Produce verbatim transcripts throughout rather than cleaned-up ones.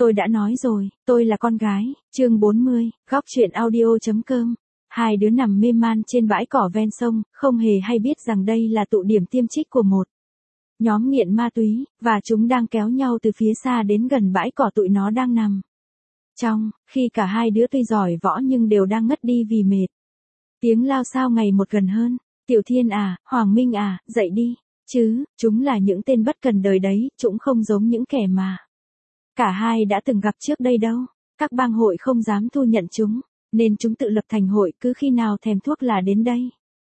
Tôi đã nói rồi, tôi là con gái. Chương bốn mươi, góc chuyện audio.com. Hai đứa nằm mê man trên bãi cỏ ven sông, không hề hay biết rằng đây là tụ điểm tiêm trích của một nhóm nghiện ma túy, và chúng đang kéo nhau từ phía xa đến gần bãi cỏ tụi nó đang nằm. Trong khi cả hai đứa tuy giỏi võ nhưng đều đang ngất đi vì mệt. Tiếng lao xao ngày một gần hơn. Tiểu Thiên à, Hoàng Minh à, dậy đi. Chứ, chúng là những tên bất cần đời đấy, chúng không giống những kẻ mà cả hai đã từng gặp trước đây đâu. Các bang hội không dám thu nhận chúng, nên chúng tự lập thành hội, cứ khi nào thèm thuốc là đến đây.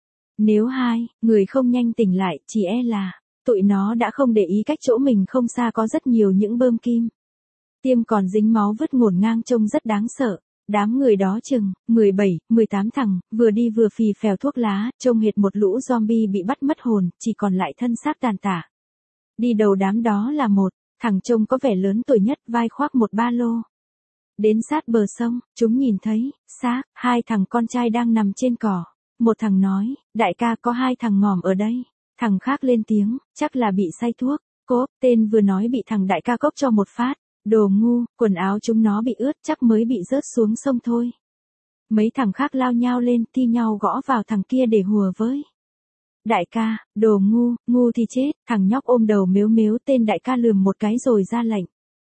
Nếu hai người không nhanh tỉnh lại, chỉ e là tụi nó đã không để ý cách chỗ mình không xa có rất nhiều những bơm kim tiêm còn dính máu vứt ngổn ngang trông rất đáng sợ. Đám người đó chừng mười bảy, mười tám thằng, vừa đi vừa phì phèo thuốc lá, trông hệt một lũ zombie bị bắt mất hồn, chỉ còn lại thân xác tàn tả. Đi đầu đám đó là một thằng trông có vẻ lớn tuổi nhất, vai khoác một ba lô. Đến sát bờ sông, chúng nhìn thấy xác hai thằng con trai đang nằm trên cỏ. Một thằng nói, đại ca, có hai thằng ngỏm ở đây. Thằng khác lên tiếng, chắc là bị say thuốc. Cốp, tên vừa nói bị thằng đại ca cốc cho một phát. Đồ ngu, quần áo chúng nó bị ướt, chắc mới bị rớt xuống sông thôi. Mấy thằng khác lao nhau lên, thi nhau gõ vào thằng kia để hùa với. Đại ca, đồ ngu, ngu thì chết. Thằng nhóc ôm đầu mếu mếu tên đại ca lườm một cái rồi ra lệnh.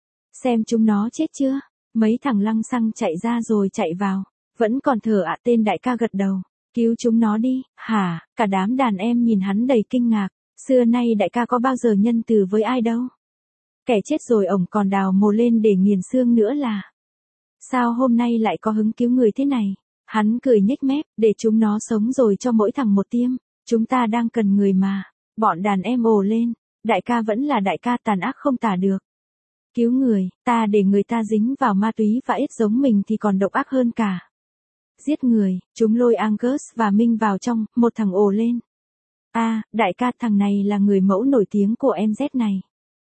Xem chúng nó chết chưa? Mấy thằng lăng xăng chạy ra rồi chạy vào. Vẫn còn thở ạ. Tên đại ca gật đầu. Cứu chúng nó đi. Hả? Cả đám đàn em nhìn hắn đầy kinh ngạc. Xưa nay đại ca có bao giờ nhân từ với ai đâu. Kẻ chết rồi ổng còn đào mồ lên để nghiền xương nữa là. Sao hôm nay lại có hứng cứu người thế này? Hắn cười nhếch mép, để chúng nó sống rồi cho mỗi thằng một tiêm. Chúng ta đang cần người mà. Bọn đàn em ồ lên. Đại ca vẫn là đại ca, tàn ác không tả được. Cứu người, ta để người ta dính vào ma túy và ít giống mình thì còn độc ác hơn cả. Giết người, chúng lôi Angus và Minh vào trong, một thằng ồ lên. À, đại ca, thằng này là người mẫu nổi tiếng của em Z này.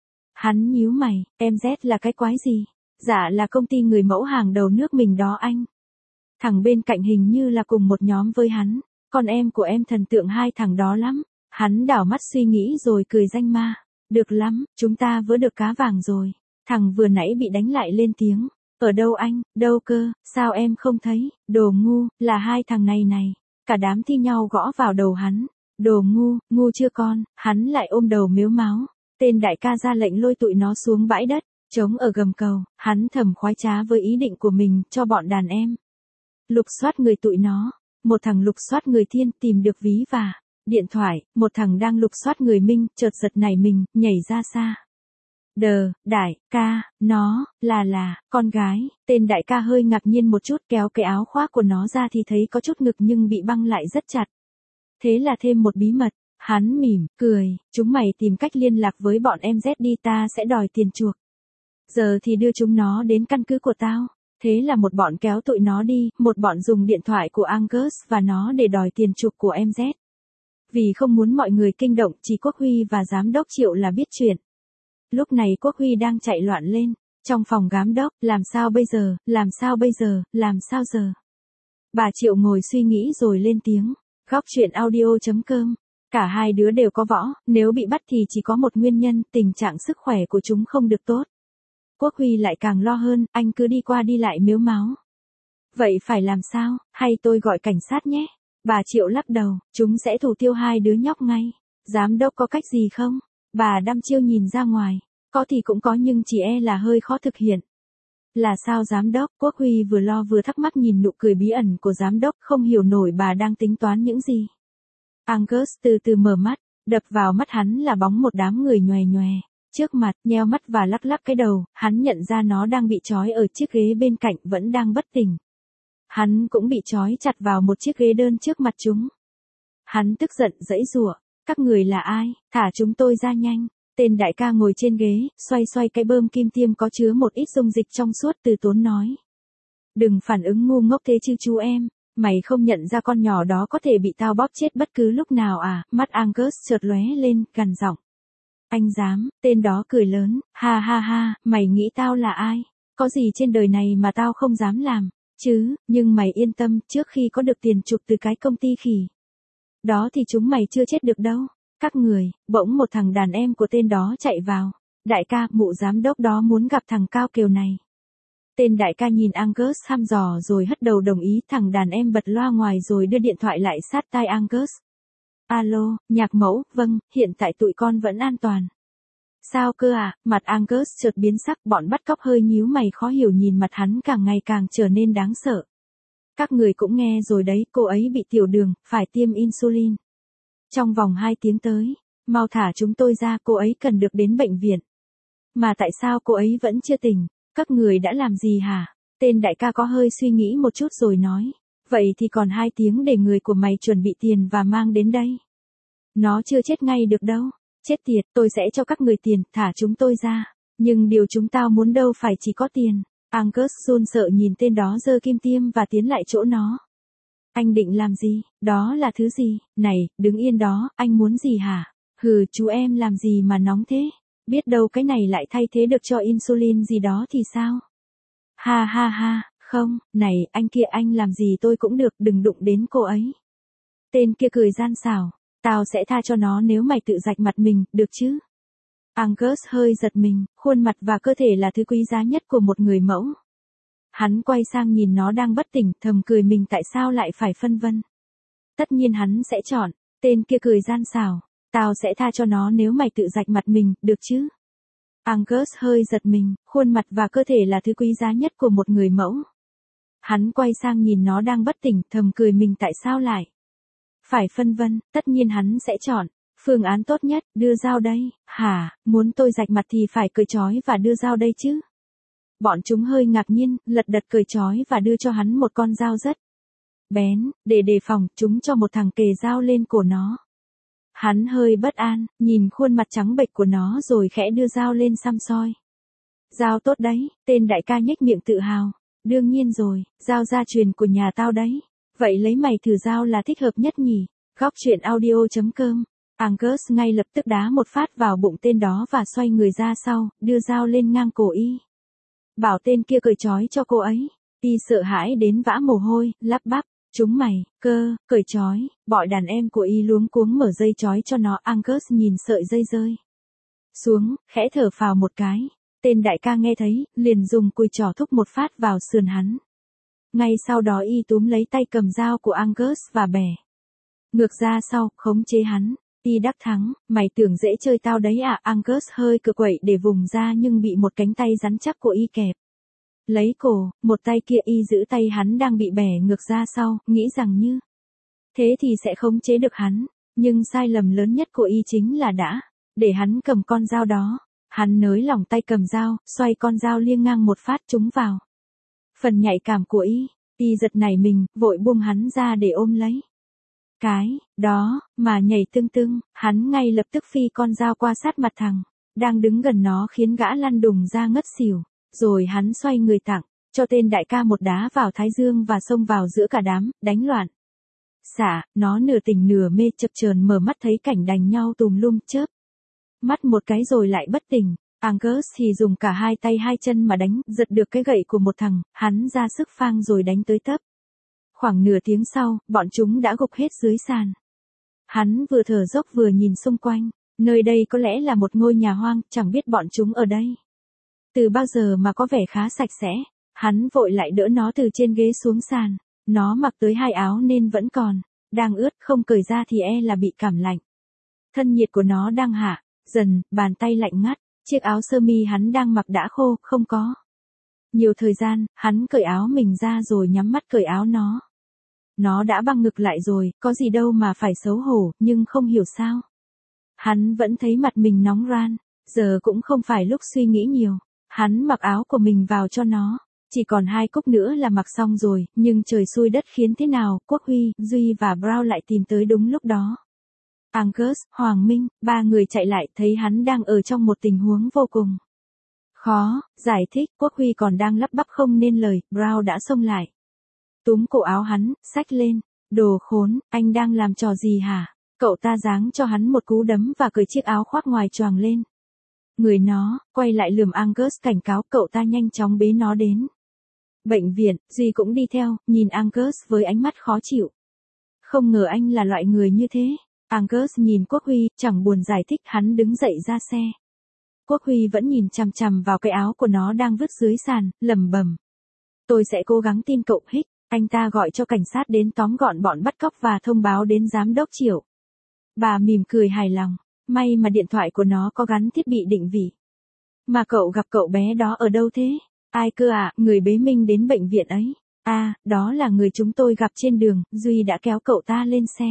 Hắn nhíu mày, em Z là cái quái gì? Dạ là công ty người mẫu hàng đầu nước mình đó anh. Thằng bên cạnh hình như là cùng một nhóm với hắn. Con em của em thần tượng hai thằng đó lắm. Hắn đảo mắt suy nghĩ rồi cười danh ma. Được lắm, chúng ta vớ được cá vàng rồi. Thằng vừa nãy bị đánh lại lên tiếng. Ở đâu anh, đâu cơ, sao em không thấy? Đồ ngu, là hai thằng này này. Cả đám thi nhau gõ vào đầu hắn. Đồ ngu, ngu chưa con? Hắn lại ôm đầu mếu máo. Tên đại ca ra lệnh lôi tụi nó xuống bãi đất, trống ở gầm cầu. Hắn thầm khoái trá với ý định của mình cho bọn đàn em. Lục soát người tụi nó. Một thằng lục soát người Thiên, tìm được ví và điện thoại. Một thằng đang lục soát người Minh, chợt giật nảy mình, nhảy ra xa. Đờ, đại ca, nó, là là, con gái. Tên đại ca hơi ngạc nhiên một chút, kéo cái áo khoác của nó ra thì thấy có chút ngực nhưng bị băng lại rất chặt. Thế là thêm một bí mật. Hắn mỉm, cười, chúng mày tìm cách liên lạc với bọn em Z đi, ta sẽ đòi tiền chuộc. Giờ thì đưa chúng nó đến căn cứ của tao. Thế là một bọn kéo tụi nó đi, một bọn dùng điện thoại của Angus và nó để đòi tiền chuộc của em Z. Vì không muốn mọi người kinh động, chỉ Quốc Huy và giám đốc Triệu là biết chuyện. Lúc này Quốc Huy đang chạy loạn lên. Trong phòng giám đốc, làm sao bây giờ, làm sao bây giờ, làm sao giờ? Bà Triệu ngồi suy nghĩ rồi lên tiếng. Góc chuyện audio.com. Cả hai đứa đều có võ, nếu bị bắt thì chỉ có một nguyên nhân, tình trạng sức khỏe của chúng không được tốt. Quốc Huy lại càng lo hơn, anh cứ đi qua đi lại mếu máo. Vậy phải làm sao, hay tôi gọi cảnh sát nhé? Bà Triệu lắc đầu, chúng sẽ thủ tiêu hai đứa nhóc ngay. Giám đốc có cách gì không? Bà đăm chiêu nhìn ra ngoài. Có thì cũng có nhưng chỉ e là hơi khó thực hiện. Là sao giám đốc? Quốc Huy vừa lo vừa thắc mắc nhìn nụ cười bí ẩn của giám đốc, không hiểu nổi bà đang tính toán những gì. Angus từ từ mở mắt, đập vào mắt hắn là bóng một đám người nhòe nhòe. Trước mặt, nheo mắt và lắc lắc cái đầu, hắn nhận ra nó đang bị trói ở chiếc ghế bên cạnh, vẫn đang bất tỉnh. Hắn cũng bị trói chặt vào một chiếc ghế đơn trước mặt chúng. Hắn tức giận giãy giụa, các người là ai, thả chúng tôi ra nhanh. Tên đại ca ngồi trên ghế, xoay xoay cái bơm kim tiêm có chứa một ít dung dịch trong suốt, từ tốn nói. Đừng phản ứng ngu ngốc thế chứ chú em. Mày không nhận ra con nhỏ đó có thể bị tao bóp chết bất cứ lúc nào à? Mắt Angus chợt lóe lên, gằn giọng. Anh dám? Tên đó cười lớn, ha ha ha, mày nghĩ tao là ai? Có gì trên đời này mà tao không dám làm, chứ, nhưng mày yên tâm, trước khi có được tiền chuộc từ cái công ty khỉ đó thì chúng mày chưa chết được đâu. Các người, bỗng một thằng đàn em của tên đó chạy vào. Đại ca, mụ giám đốc đó muốn gặp thằng Cao Kiều này. Tên đại ca nhìn Angus thăm dò rồi hất đầu đồng ý, thằng đàn em bật loa ngoài rồi đưa điện thoại lại sát tai Angus. Alo, nhạc mẫu, vâng, hiện tại tụi con vẫn an toàn. Sao cơ à, mặt Angus chợt biến sắc, bọn bắt cóc hơi nhíu mày khó hiểu nhìn mặt hắn càng ngày càng trở nên đáng sợ. Các người cũng nghe rồi đấy, cô ấy bị tiểu đường, phải tiêm insulin. Trong vòng hai tiếng tới, mau thả chúng tôi ra, cô ấy cần được đến bệnh viện. Mà tại sao cô ấy vẫn chưa tỉnh, các người đã làm gì hả? Tên đại ca có hơi suy nghĩ một chút rồi nói. Vậy thì còn hai tiếng để người của mày chuẩn bị tiền và mang đến đây. Nó chưa chết ngay được đâu. Chết tiệt, tôi sẽ cho các người tiền, thả chúng tôi ra. Nhưng điều chúng tao muốn đâu phải chỉ có tiền. Angus run sợ nhìn tên đó giơ kim tiêm và tiến lại chỗ nó. Anh định làm gì? Đó là thứ gì? Này, đứng yên đó, anh muốn gì hả? Hừ, chú em làm gì mà nóng thế? Biết đâu cái này lại thay thế được cho insulin gì đó thì sao? Ha ha ha, không, này, anh kia anh làm gì tôi cũng được, đừng đụng đến cô ấy. Tên kia cười gian xảo. Tao sẽ tha cho nó nếu mày tự rạch mặt mình, được chứ? Angus hơi giật mình, khuôn mặt và cơ thể là thứ quý giá nhất của một người mẫu. Hắn quay sang nhìn nó đang bất tỉnh, thầm cười mình tại sao lại phải phân vân. Tất nhiên hắn sẽ chọn, tên kia cười gian xảo. Tao sẽ tha cho nó nếu mày tự rạch mặt mình, được chứ? Angus hơi giật mình, khuôn mặt và cơ thể là thứ quý giá nhất của một người mẫu. Hắn quay sang nhìn nó đang bất tỉnh, thầm cười mình tại sao lại phải phân vân, tất nhiên hắn sẽ chọn phương án tốt nhất, đưa dao đây. Hả, muốn tôi rạch mặt thì phải cởi trói và đưa dao đây chứ? Bọn chúng hơi ngạc nhiên, lật đật cởi trói và đưa cho hắn một con dao rất bén, để đề phòng, chúng cho một thằng kề dao lên cổ nó. Hắn hơi bất an, nhìn khuôn mặt trắng bệch của nó rồi khẽ đưa dao lên xăm soi. Dao tốt đấy, tên đại ca nhếch miệng tự hào. Đương nhiên rồi, dao gia truyền của nhà tao đấy. Vậy lấy mày thử dao là thích hợp nhất nhỉ? Góc truyện audio chấm com. Angus ngay lập tức đá một phát vào bụng tên đó và xoay người ra sau, đưa dao lên ngang cổ y. Bảo tên kia cởi trói cho cô ấy. Y sợ hãi đến vã mồ hôi, lắp bắp. Chúng mày, cơ, cởi trói, bọn đàn em của y luống cuống mở dây trói cho nó. Angus nhìn sợi dây rơi xuống, khẽ thở phào một cái. Tên đại ca nghe thấy, liền dùng cùi trỏ thúc một phát vào sườn hắn. Ngay sau đó y túm lấy tay cầm dao của Angus và bẻ ngược ra sau, khống chế hắn. Y đắc thắng, mày tưởng dễ chơi tao đấy à? Angus hơi cựa quậy để vùng ra nhưng bị một cánh tay rắn chắc của y kẹp lấy cổ, một tay kia y giữ tay hắn đang bị bẻ ngược ra sau, nghĩ rằng như thế thì sẽ khống chế được hắn, nhưng sai lầm lớn nhất của y chính là đã để hắn cầm con dao đó. Hắn nới lỏng tay cầm dao, xoay con dao liêng ngang một phát trúng vào phần nhạy cảm của y. Y giật nảy mình, vội buông hắn ra để ôm lấy cái đó mà nhảy tưng tưng. Hắn ngay lập tức phi con dao qua sát mặt thằng đang đứng gần nó khiến gã lăn đùng ra ngất xỉu. Rồi hắn xoay người tặng cho tên đại ca một đá vào thái dương và xông vào giữa cả đám, đánh loạn xạ. Nó nửa tỉnh nửa mê, chập chờn mở mắt thấy cảnh đành nhau tùm lum, chớp mắt một cái rồi lại bất tỉnh. Angus thì dùng cả hai tay hai chân mà đánh, giật được cái gậy của một thằng, hắn ra sức phang rồi đánh tới tấp. Khoảng nửa tiếng sau, bọn chúng đã gục hết dưới sàn. Hắn vừa thở dốc vừa nhìn xung quanh, nơi đây có lẽ là một ngôi nhà hoang, chẳng biết bọn chúng ở đây từ bao giờ mà có vẻ khá sạch sẽ. Hắn vội lại đỡ nó từ trên ghế xuống sàn. Nó mặc tới hai áo nên vẫn còn đang ướt, không cởi ra thì e là bị cảm lạnh. Thân nhiệt của nó đang hạ dần, bàn tay lạnh ngắt. Chiếc áo sơ mi hắn đang mặc đã khô, không có nhiều thời gian. Hắn cởi áo mình ra rồi nhắm mắt cởi áo nó. Nó đã băng ngực lại rồi, có gì đâu mà phải xấu hổ, nhưng không hiểu sao hắn vẫn thấy mặt mình nóng ran. Giờ cũng không phải lúc suy nghĩ nhiều. Hắn mặc áo của mình vào cho nó. Chỉ còn hai cúc nữa là mặc xong rồi, nhưng trời xui đất khiến thế nào, Quốc Huy, Duy và Brown lại tìm tới đúng lúc đó. Angus, Hoàng Minh, ba người chạy lại thấy hắn đang ở trong một tình huống vô cùng khó giải thích. Quốc Huy còn đang lắp bắp không nên lời, Brown đã xông lại túm cổ áo hắn, xách lên. Đồ khốn, anh đang làm trò gì hả? Cậu ta giáng cho hắn một cú đấm và cởi chiếc áo khoác ngoài choàng lên người nó, quay lại lườm Angus cảnh cáo. Cậu ta nhanh chóng bế nó đến bệnh viện. Duy cũng đi theo, nhìn Angus với ánh mắt khó chịu. Không ngờ anh là loại người như thế. Angus nhìn Quốc Huy, chẳng buồn giải thích. Hắn đứng dậy ra xe. Quốc Huy vẫn nhìn chằm chằm vào cái áo của nó đang vứt dưới sàn, lẩm bẩm. Tôi sẽ cố gắng tin cậu Hích. Anh ta gọi cho cảnh sát đến tóm gọn bọn bắt cóc và thông báo đến giám đốc Triệu. Bà mỉm cười hài lòng. May mà điện thoại của nó có gắn thiết bị định vị. Mà cậu gặp cậu bé đó ở đâu thế? Ai cơ à, người bế Minh đến bệnh viện ấy. À, đó là người chúng tôi gặp trên đường, Duy đã kéo cậu ta lên xe.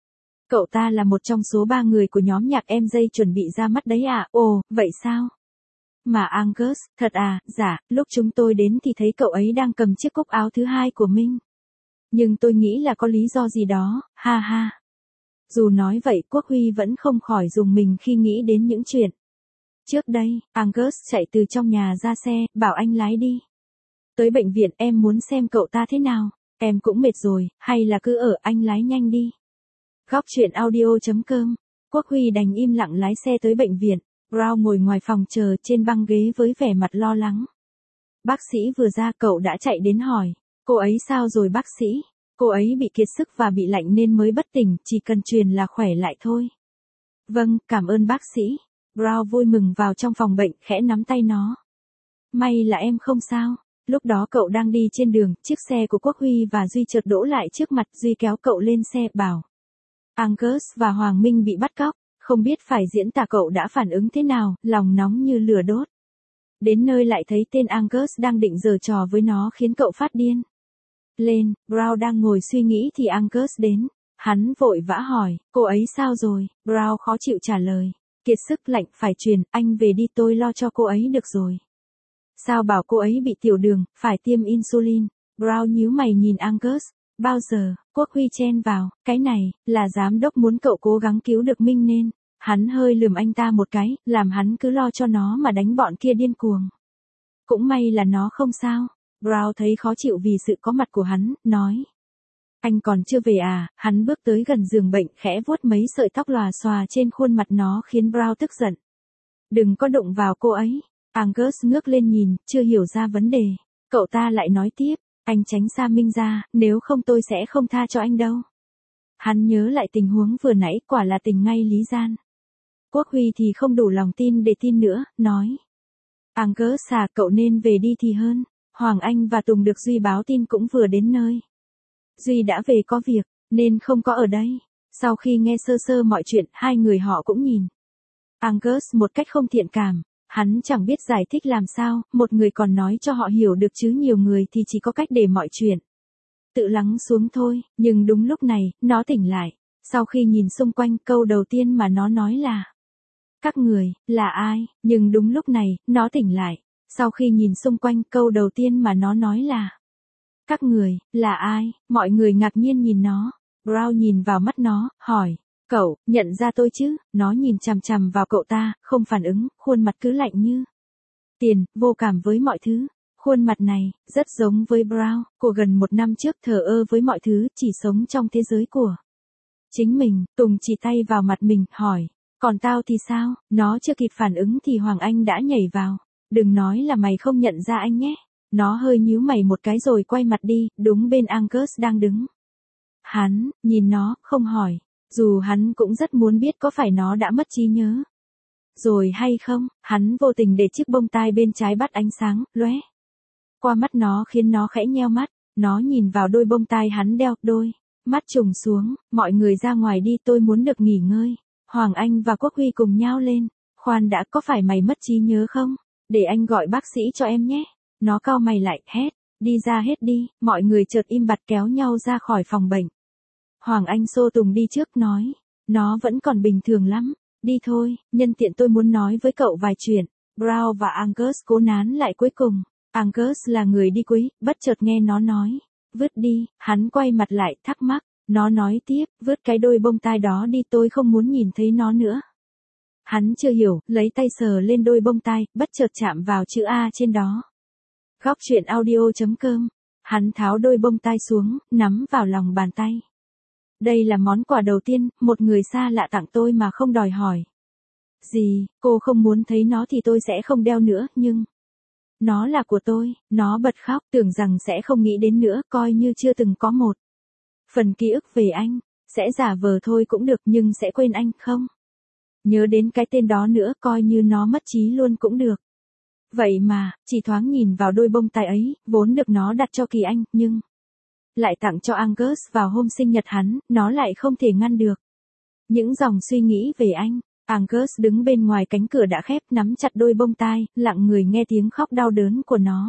Cậu ta là một trong số ba người của nhóm nhạc em dây chuẩn bị ra mắt đấy à, ồ, vậy sao? Mà Angus, thật à, dạ, lúc chúng tôi đến thì thấy cậu ấy đang cầm chiếc cúc áo thứ hai của Minh. Nhưng tôi nghĩ là có lý do gì đó, ha ha. Dù nói vậy Quốc Huy vẫn không khỏi rùng mình khi nghĩ đến những chuyện. Trước đây, Angus chạy từ trong nhà ra xe, bảo anh lái đi. Tới bệnh viện em muốn xem cậu ta thế nào, em cũng mệt rồi, hay là cứ ở anh lái nhanh đi. Góc chuyện audio.com, Quốc Huy đành im lặng lái xe tới bệnh viện, Brown ngồi ngoài phòng chờ trên băng ghế với vẻ mặt lo lắng. Bác sĩ vừa ra cậu đã chạy đến hỏi, cô ấy sao rồi bác sĩ? Cô ấy bị kiệt sức và bị lạnh nên mới bất tỉnh, chỉ cần truyền là khỏe lại thôi. Vâng, cảm ơn bác sĩ. Brown vui mừng vào trong phòng bệnh, khẽ nắm tay nó. May là em không sao. Lúc đó cậu đang đi trên đường, chiếc xe của Quốc Huy và Duy chợt đỗ lại trước mặt, Duy kéo cậu lên xe, bảo. Angus và Hoàng Minh bị bắt cóc, không biết phải diễn tả cậu đã phản ứng thế nào, lòng nóng như lửa đốt. Đến nơi lại thấy tên Angus đang định giở trò với nó khiến cậu phát điên. Lên, Brown đang ngồi suy nghĩ thì Angus đến. Hắn vội vã hỏi, cô ấy sao rồi? Brown khó chịu trả lời. Kiệt sức lạnh phải truyền, anh về đi tôi lo cho cô ấy được rồi. Sao bảo cô ấy bị tiểu đường, phải tiêm insulin. Brown nhíu mày nhìn Angus. Bao giờ, Quốc Huy chen vào, cái này, là giám đốc muốn cậu cố gắng cứu được Minh nên. Hắn hơi lườm anh ta một cái, làm hắn cứ lo cho nó mà đánh bọn kia điên cuồng. Cũng may là nó không sao. Brown thấy khó chịu vì sự có mặt của hắn, nói. Anh còn chưa về à, hắn bước tới gần giường bệnh khẽ vuốt mấy sợi tóc lòa xòa trên khuôn mặt nó khiến Brown tức giận. Đừng có đụng vào cô ấy. Angus ngước lên nhìn, chưa hiểu ra vấn đề. Cậu ta lại nói tiếp, anh tránh xa Minh ra, nếu không tôi sẽ không tha cho anh đâu. Hắn nhớ lại tình huống vừa nãy, quả là tình ngay lý gian. Quốc Huy thì không đủ lòng tin để tin nữa, nói. Angus à, cậu nên về đi thì hơn. Hoàng Anh và Tùng được Duy báo tin cũng vừa đến nơi. Duy đã về có việc, nên không có ở đây. Sau khi nghe sơ sơ mọi chuyện, hai người họ cũng nhìn. Angus một cách không thiện cảm, hắn chẳng biết giải thích làm sao, một người còn nói cho họ hiểu được chứ nhiều người thì chỉ có cách để mọi chuyện tự lắng xuống thôi, nhưng đúng lúc này, nó tỉnh lại. Sau khi nhìn xung quanh, câu đầu tiên mà nó nói là các người, là ai, nhưng đúng lúc này, nó tỉnh lại. Sau khi nhìn xung quanh, câu đầu tiên mà nó nói là các người, là ai, mọi người ngạc nhiên nhìn nó. Brown nhìn vào mắt nó, hỏi, cậu, nhận ra tôi chứ, nó nhìn chằm chằm vào cậu ta, không phản ứng, khuôn mặt cứ lạnh như tiền, vô cảm với mọi thứ. Khuôn mặt này, rất giống với Brown, của gần một năm trước thờ ơ với mọi thứ, chỉ sống trong thế giới của chính mình. Tùng chỉ tay vào mặt mình, hỏi, còn tao thì sao? Nó chưa kịp phản ứng thì Hoàng Anh đã nhảy vào. Đừng nói là mày không nhận ra anh nhé. Nó hơi nhíu mày một cái rồi quay mặt đi, đúng bên Angus đang đứng. Hắn, nhìn nó, không hỏi. Dù hắn cũng rất muốn biết có phải nó đã mất trí nhớ rồi hay không, hắn vô tình để chiếc bông tai bên trái bắt ánh sáng, lóe qua mắt nó khiến nó khẽ nheo mắt. Nó nhìn vào đôi bông tai hắn đeo, đôi mắt trùng xuống, mọi người ra ngoài đi tôi muốn được nghỉ ngơi. Hoàng Anh và Quốc Huy cùng nhao lên. Khoan đã, có phải mày mất trí nhớ không? Để anh gọi bác sĩ cho em nhé. Nó cau mày lại, hét, đi ra hết đi, mọi người chợt im bặt kéo nhau ra khỏi phòng bệnh. Hoàng Anh xô Tùng đi trước nói, nó vẫn còn bình thường lắm, đi thôi, nhân tiện tôi muốn nói với cậu vài chuyện. Brown và Angus cố nán lại cuối cùng. Angus là người đi cuối, bất chợt nghe nó nói, vứt đi, hắn quay mặt lại, thắc mắc, nó nói tiếp, vứt cái đôi bông tai đó đi tôi không muốn nhìn thấy nó nữa. Hắn chưa hiểu, lấy tay sờ lên đôi bông tai, bất chợt chạm vào chữ A trên đó. Góc chuyện audio.com, hắn tháo đôi bông tai xuống, nắm vào lòng bàn tay. Đây là món quà đầu tiên, một người xa lạ tặng tôi mà không đòi hỏi gì, cô không muốn thấy nó thì tôi sẽ không đeo nữa, nhưng nó là của tôi. Nó bật khóc, tưởng rằng sẽ không nghĩ đến nữa, coi như chưa từng có một phần ký ức về anh, sẽ giả vờ thôi cũng được nhưng sẽ quên anh không nhớ đến cái tên đó nữa, coi như nó mất trí luôn cũng được. Vậy mà, chỉ thoáng nhìn vào đôi bông tai ấy, vốn được nó đặt cho Kỳ Anh, nhưng lại tặng cho Angus vào hôm sinh nhật hắn, nó lại không thể ngăn được. Những dòng suy nghĩ về anh. Angus đứng bên ngoài cánh cửa đã khép, nắm chặt đôi bông tai, lặng người nghe tiếng khóc đau đớn của nó.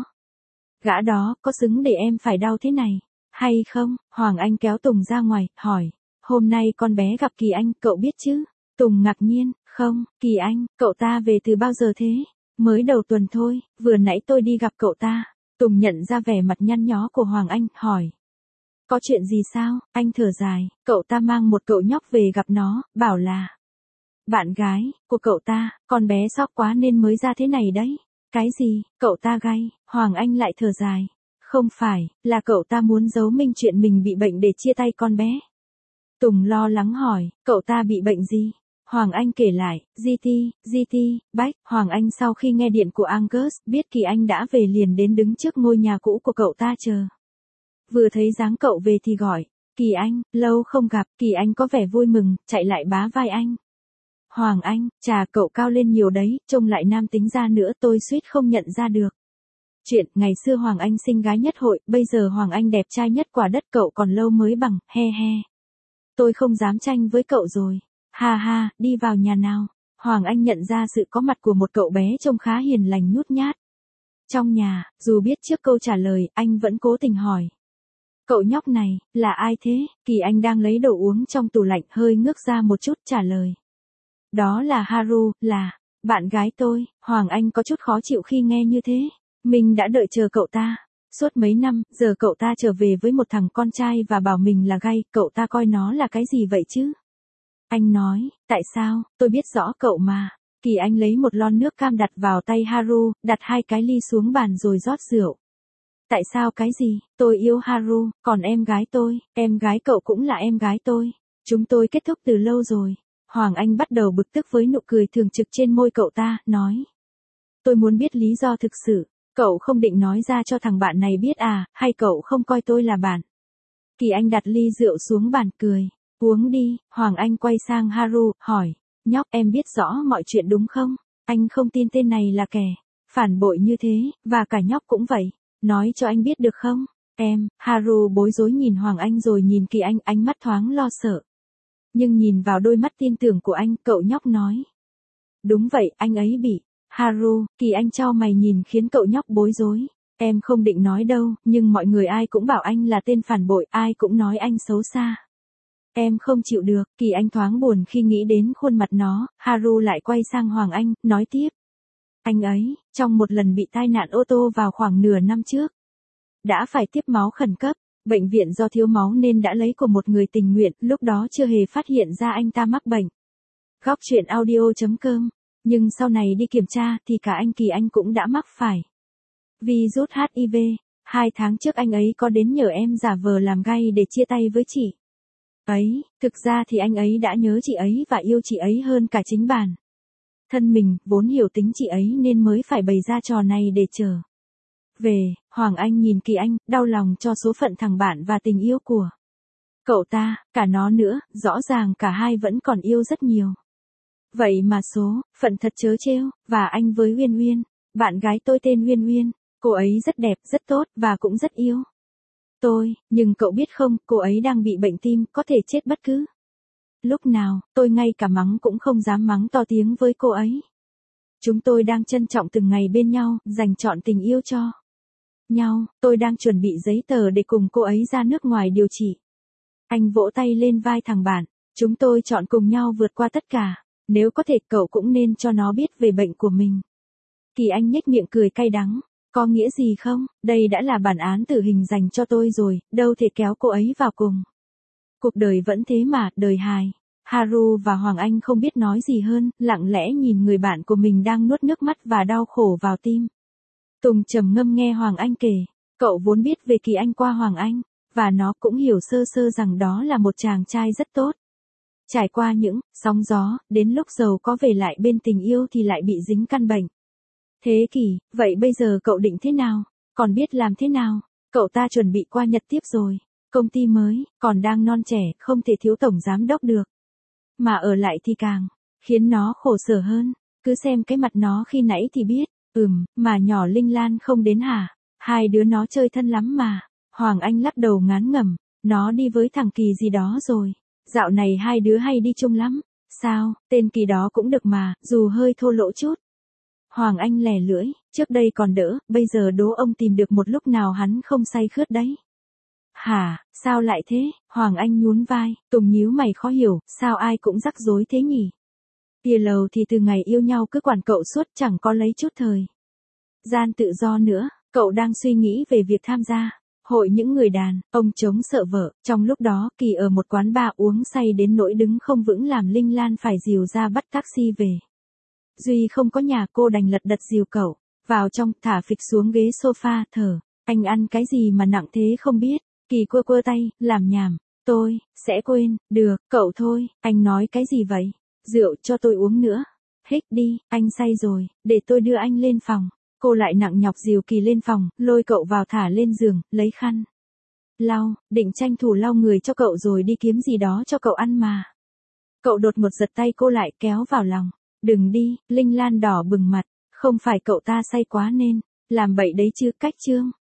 Gã đó, có xứng để em phải đau thế này, hay không? Hoàng Anh kéo Tùng ra ngoài, hỏi. Hôm nay con bé gặp Kỳ Anh, cậu biết chứ? Tùng ngạc nhiên, không, Kỳ Anh, cậu ta về từ bao giờ thế? Mới đầu tuần thôi, vừa nãy tôi đi gặp cậu ta. Tùng nhận ra vẻ mặt nhăn nhó của Hoàng Anh, hỏi. Có chuyện gì sao? Anh thở dài, cậu ta mang một cậu nhóc về gặp nó, bảo là bạn gái của cậu ta, con bé sốc quá nên mới ra thế này đấy. Cái gì? Cậu ta gay? Hoàng Anh lại thở dài. Không phải, là cậu ta muốn giấu minh chuyện mình bị bệnh để chia tay con bé. Tùng lo lắng hỏi, cậu ta bị bệnh gì? Hoàng Anh kể lại, giê tê, giê tê, Bách. Hoàng Anh sau khi nghe điện của Angus, biết Kỳ Anh đã về liền đến đứng trước ngôi nhà cũ của cậu ta chờ. Vừa thấy dáng cậu về thì gọi, Kỳ Anh, lâu không gặp. Kỳ Anh có vẻ vui mừng, chạy lại bá vai anh. Hoàng Anh, chà, cậu cao lên nhiều đấy, trông lại nam tính ra nữa, tôi suýt không nhận ra được. Chuyện, ngày xưa Hoàng Anh xinh gái nhất hội, bây giờ Hoàng Anh đẹp trai nhất quả đất, cậu còn lâu mới bằng, he he. Tôi không dám tranh với cậu rồi. Ha ha, đi vào nhà nào. Hoàng Anh nhận ra sự có mặt của một cậu bé trông khá hiền lành nhút nhát. Trong nhà, dù biết trước câu trả lời, anh vẫn cố tình hỏi. Cậu nhóc này, là ai thế? Kỳ Anh đang lấy đồ uống trong tủ lạnh, hơi ngước ra một chút trả lời. Đó là Haru, là bạn gái tôi. Hoàng Anh có chút khó chịu khi nghe như thế. Mình đã đợi chờ cậu ta suốt mấy năm, giờ cậu ta trở về với một thằng con trai và bảo mình là gay, cậu ta coi nó là cái gì vậy chứ? Anh nói, tại sao, tôi biết rõ cậu mà. Kỳ Anh lấy một lon nước cam đặt vào tay Haru, đặt hai cái ly xuống bàn rồi rót rượu. Tại sao cái gì? Tôi yêu Haru, còn em gái tôi, em gái cậu cũng là em gái tôi. Chúng tôi kết thúc từ lâu rồi. Hoàng Anh bắt đầu bực tức với nụ cười thường trực trên môi cậu ta, nói. Tôi muốn biết lý do thực sự, cậu không định nói ra cho thằng bạn này biết à, hay cậu không coi tôi là bạn? Kỳ Anh đặt ly rượu xuống bàn cười, uống đi. Hoàng Anh quay sang Haru, hỏi, nhóc em biết rõ mọi chuyện đúng không? Anh không tin tên này là kẻ phản bội như thế, và cả nhóc cũng vậy. Nói cho anh biết được không? Em, Haru bối rối nhìn Hoàng Anh rồi nhìn Kỳ Anh, ánh mắt thoáng lo sợ. Nhưng nhìn vào đôi mắt tin tưởng của anh, cậu nhóc nói. Đúng vậy, anh ấy bị. Haru, Kỳ Anh chau mày nhìn khiến cậu nhóc bối rối. Em không định nói đâu, nhưng mọi người ai cũng bảo anh là tên phản bội, ai cũng nói anh xấu xa. Em không chịu được. Kỳ Anh thoáng buồn khi nghĩ đến khuôn mặt nó. Haru lại quay sang Hoàng Anh, nói tiếp. Anh ấy, trong một lần bị tai nạn ô tô vào khoảng nửa năm trước, đã phải tiếp máu khẩn cấp. Bệnh viện do thiếu máu nên đã lấy của một người tình nguyện, lúc đó chưa hề phát hiện ra anh ta mắc bệnh. Góc truyện audio chấm com. Nhưng sau này đi kiểm tra thì cả anh Kỳ Anh cũng đã mắc phải virus hát i vê. Hai tháng trước anh ấy có đến nhờ em giả vờ làm gay để chia tay với chị ấy. Thực ra thì anh ấy đã nhớ chị ấy và yêu chị ấy hơn cả chính bản thân mình, vốn hiểu tính chị ấy nên mới phải bày ra trò này để trở về. Hoàng Anh nhìn Kỳ Anh, đau lòng cho số phận thằng bạn và tình yêu của cậu ta, cả nó nữa, rõ ràng cả hai vẫn còn yêu rất nhiều. Vậy mà số phận thật trớ trêu. Và anh với Uyên Uyên, bạn gái tôi tên Uyên Uyên, cô ấy rất đẹp, rất tốt và cũng rất yêu tôi, nhưng cậu biết không, cô ấy đang bị bệnh tim, có thể chết bất cứ lúc nào. Tôi ngay cả mắng cũng không dám mắng to tiếng với cô ấy. Chúng tôi đang trân trọng từng ngày bên nhau, dành trọn tình yêu cho nhau. Tôi đang chuẩn bị giấy tờ để cùng cô ấy ra nước ngoài điều trị. Anh vỗ tay lên vai thằng bạn. Chúng tôi chọn cùng nhau vượt qua tất cả. Nếu có thể cậu cũng nên cho nó biết về bệnh của mình. Kỳ Anh nhếch miệng cười cay đắng. Có nghĩa gì không? Đây đã là bản án tử hình dành cho tôi rồi, đâu thể kéo cô ấy vào cùng. Cuộc đời vẫn thế mà, đời hài. Haru và Hoàng Anh không biết nói gì hơn, lặng lẽ nhìn người bạn của mình đang nuốt nước mắt và đau khổ vào tim. Tùng trầm ngâm nghe Hoàng Anh kể. Cậu vốn biết về Kỳ Anh qua Hoàng Anh, và nó cũng hiểu sơ sơ rằng đó là một chàng trai rất tốt. Trải qua những sóng gió, đến lúc giàu có về lại bên tình yêu thì lại bị dính căn bệnh. Thế Kỳ, vậy bây giờ cậu định thế nào? Còn biết làm thế nào? Cậu ta chuẩn bị qua Nhật tiếp rồi. Công ty mới, còn đang non trẻ, không thể thiếu tổng giám đốc được. Mà ở lại thì càng khiến nó khổ sở hơn. Cứ xem cái mặt nó khi nãy thì biết. Ừm, mà nhỏ Linh Lan không đến hả? Hai đứa nó chơi thân lắm mà. Hoàng Anh lắc đầu ngán ngẩm, nó đi với thằng Kỳ gì đó rồi. Dạo này hai đứa hay đi chung lắm. Sao, tên Kỳ đó cũng được mà, dù hơi thô lỗ chút. Hoàng Anh lè lưỡi, trước đây còn đỡ, bây giờ đố ông tìm được một lúc nào hắn không say khướt đấy. Hả, sao lại thế? Hoàng Anh nhún vai, Tùng nhíu mày khó hiểu, sao ai cũng rắc rối thế nhỉ? Kia lầu thì từ ngày yêu nhau cứ quản cậu suốt chẳng có lấy chút thời gian tự do nữa, cậu đang suy nghĩ về việc tham gia hội những người đàn, ông chống sợ vợ, trong lúc đó Kỳ ở một quán bar uống say đến nỗi đứng không vững làm Linh Lan phải dìu ra bắt taxi về. Duy không có nhà cô đành lật đật dìu cậu, vào trong thả phịch xuống ghế sofa thở, anh ăn cái gì mà nặng thế không biết, Kỳ quơ quơ tay, làm nhảm, tôi, sẽ quên, được, cậu thôi, anh nói cái gì vậy, rượu cho tôi uống nữa, hích đi, anh say rồi, để tôi đưa anh lên phòng. Cô lại nặng nhọc dìu Kỳ lên phòng, lôi cậu vào thả lên giường, lấy khăn lau, định tranh thủ lau người cho cậu rồi đi kiếm gì đó cho cậu ăn mà. Cậu đột một giật tay cô lại kéo vào lòng. Đừng đi, Linh Lan đỏ bừng mặt, không phải cậu ta say quá nên làm bậy đấy chứ, cách chương.